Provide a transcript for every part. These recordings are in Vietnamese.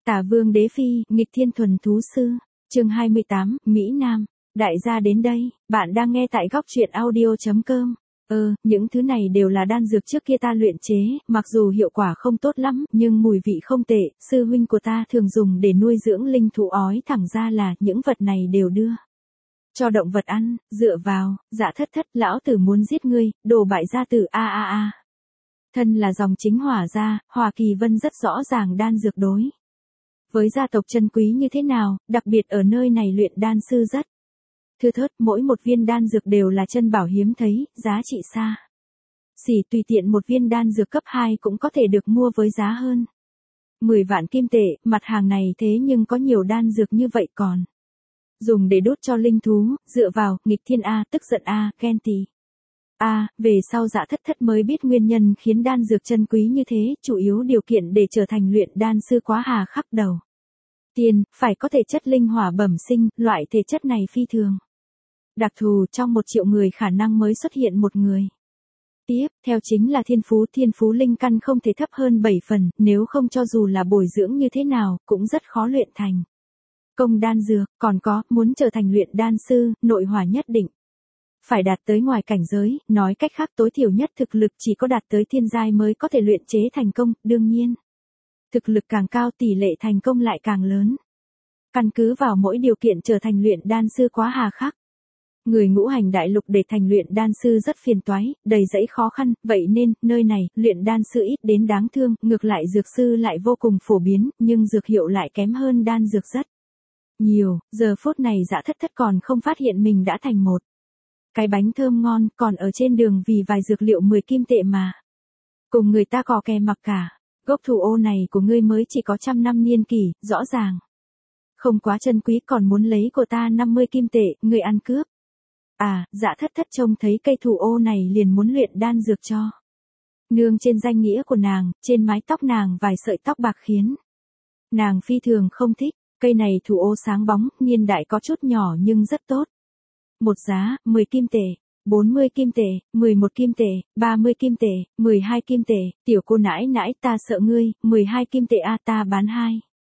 Tả Vương Đế Phi, nghịch thiên thuần thú sư. Chương 28, Mỹ Nam. Đại gia đến đây, bạn đang nghe tại góc truyện audio.com. Những thứ này đều là đan dược trước kia ta luyện chế, mặc dù hiệu quả không tốt lắm, nhưng mùi vị không tệ, sư huynh của ta thường dùng để nuôi dưỡng linh thú ói, thẳng ra là những vật này đều đưa cho động vật ăn, dựa vào, dạ thất thất, lão tử muốn giết ngươi, đồ bại gia tử a. Thân là dòng chính Hỏa gia, Hỏa Kỳ Vân rất rõ ràng đan dược đối với gia tộc chân quý như thế nào, đặc biệt ở nơi này luyện đan sư rất thưa thớt, mỗi một viên đan dược đều là chân bảo hiếm thấy, giá trị xa xỉ, tùy tiện một viên đan dược cấp 2 cũng có thể được mua với giá hơn 10 vạn kim tệ, mặt hàng này thế nhưng có nhiều đan dược như vậy còn dùng để đốt cho linh thú, dựa vào, nghịch thiên a, tức giận a, ghen tị. Về sau dạ thất thất mới biết nguyên nhân khiến đan dược chân quý như thế, chủ yếu điều kiện để trở thành luyện đan sư quá hà khắc đầu tiên, phải có thể chất linh hỏa bẩm sinh, loại thể chất này phi thường đặc thù, trong 1 triệu người khả năng mới xuất hiện một người. Tiếp theo chính là thiên phú linh căn không thể thấp hơn 7 phần, nếu không cho dù là bồi dưỡng như thế nào, cũng rất khó luyện thành công đan dược, còn có, muốn trở thành luyện đan sư, nội hỏa nhất định phải đạt tới ngoài cảnh giới, nói cách khác tối thiểu nhất thực lực chỉ có đạt tới thiên giai mới có thể luyện chế thành công, đương nhiên. Thực lực càng cao tỷ lệ thành công lại càng lớn. Căn cứ vào mỗi điều kiện trở thành luyện đan sư quá hà khắc. Người ngũ hành đại lục để thành luyện đan sư rất phiền toái, đầy dẫy khó khăn, vậy nên, nơi này, luyện đan sư ít đến đáng thương, ngược lại dược sư lại vô cùng phổ biến, nhưng dược hiệu lại kém hơn đan dược rất nhiều, giờ phút này dạ thất thất còn không phát hiện mình đã thành một cái bánh thơm ngon, còn ở trên đường vì vài dược liệu 10 kim tệ mà cùng người ta cò kè mặc cả. Gốc thủ ô này của ngươi mới chỉ có 100 năm niên kỷ, rõ ràng không quá chân quý, còn muốn lấy của ta 50 kim tệ, ngươi ăn cướp. Dạ thất thất trông thấy cây thủ ô này liền muốn luyện đan dược cho nương trên danh nghĩa của nàng, trên mái tóc nàng vài sợi tóc bạc khiến nàng phi thường không thích. Cây này thủ ô sáng bóng, niên đại có chút nhỏ nhưng rất tốt. Một giá, 10 kim tệ, 40 kim tệ, 11 kim tệ, 30 kim tệ, 12 kim tệ, tiểu cô nãi nãi ta sợ ngươi, 12 kim tệ ta bán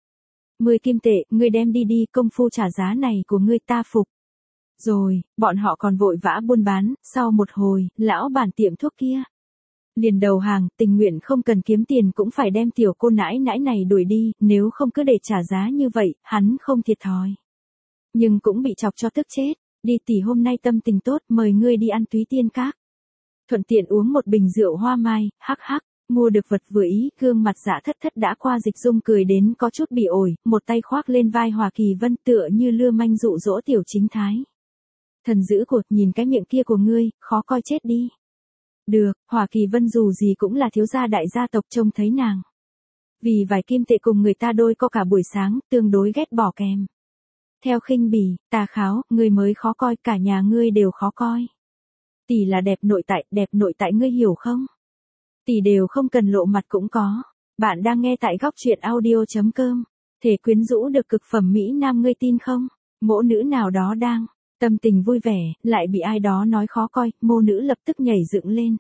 10 kim tệ, ngươi đem đi công phu trả giá này của ngươi ta phục. Rồi, bọn họ còn vội vã buôn bán, sau một hồi, lão bản tiệm thuốc kia liền đầu hàng, tình nguyện không cần kiếm tiền cũng phải đem tiểu cô nãi nãi này đuổi đi, nếu không cứ để trả giá như vậy, hắn không thiệt thòi. Nhưng cũng bị chọc cho tức chết. Đi tỷ, hôm nay tâm tình tốt, mời ngươi đi ăn Túy Tiên Các. Thuận tiện uống một bình rượu hoa mai, hắc, mua được vật vừa ý, gương mặt dạ thất thất đã qua dịch dung cười đến có chút bị ổi, một tay khoác lên vai Hỏa Kỳ Vân tựa như lưa manh dụ dỗ tiểu chính thái. Thần dữ cột, nhìn cái miệng kia của ngươi, khó coi chết đi. Được, Hỏa Kỳ Vân dù gì cũng là thiếu gia đại gia tộc, trông thấy nàng vì vài kim tệ cùng người ta đôi co cả buổi sáng, tương đối ghét bỏ kèm theo khinh bỉ, tà kháo, ngươi mới khó coi, cả nhà ngươi đều khó coi. Tỷ là đẹp nội tại ngươi hiểu không? Tỷ đều không cần lộ mặt cũng có. Bạn đang nghe tại góc truyện audio.com. Thể quyến rũ được cực phẩm Mỹ Nam ngươi tin không? Mỗ nữ nào đó đang tâm tình vui vẻ, lại bị ai đó nói khó coi, mô nữ lập tức nhảy dựng lên.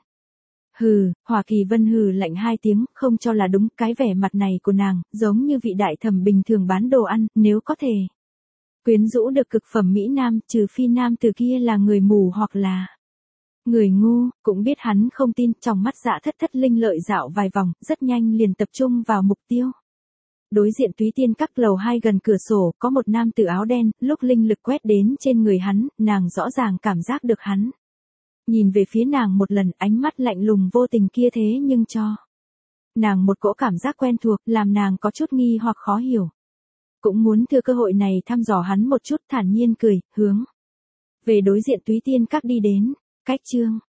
Hỏa Kỳ Vân hừ lạnh 2 tiếng, không cho là đúng, cái vẻ mặt này của nàng, giống như vị đại thẩm bình thường bán đồ ăn, nếu có thể quyến rũ được cực phẩm Mỹ Nam, trừ phi nam từ kia là người mù hoặc là người ngu, cũng biết hắn không tin, trong mắt dạ thất thất linh lợi dạo vài vòng, rất nhanh liền tập trung vào mục tiêu. Đối diện Túy Tiên Các lầu 2 gần cửa sổ, có một nam tử áo đen, lúc linh lực quét đến trên người hắn, nàng rõ ràng cảm giác được hắn nhìn về phía nàng một lần, ánh mắt lạnh lùng vô tình kia thế nhưng cho nàng một cỗ cảm giác quen thuộc, làm nàng có chút nghi hoặc khó hiểu. Cũng muốn thừa cơ hội này thăm dò hắn một chút, thản nhiên cười, hướng về đối diện Túy Tiên Các đi đến. Cách chương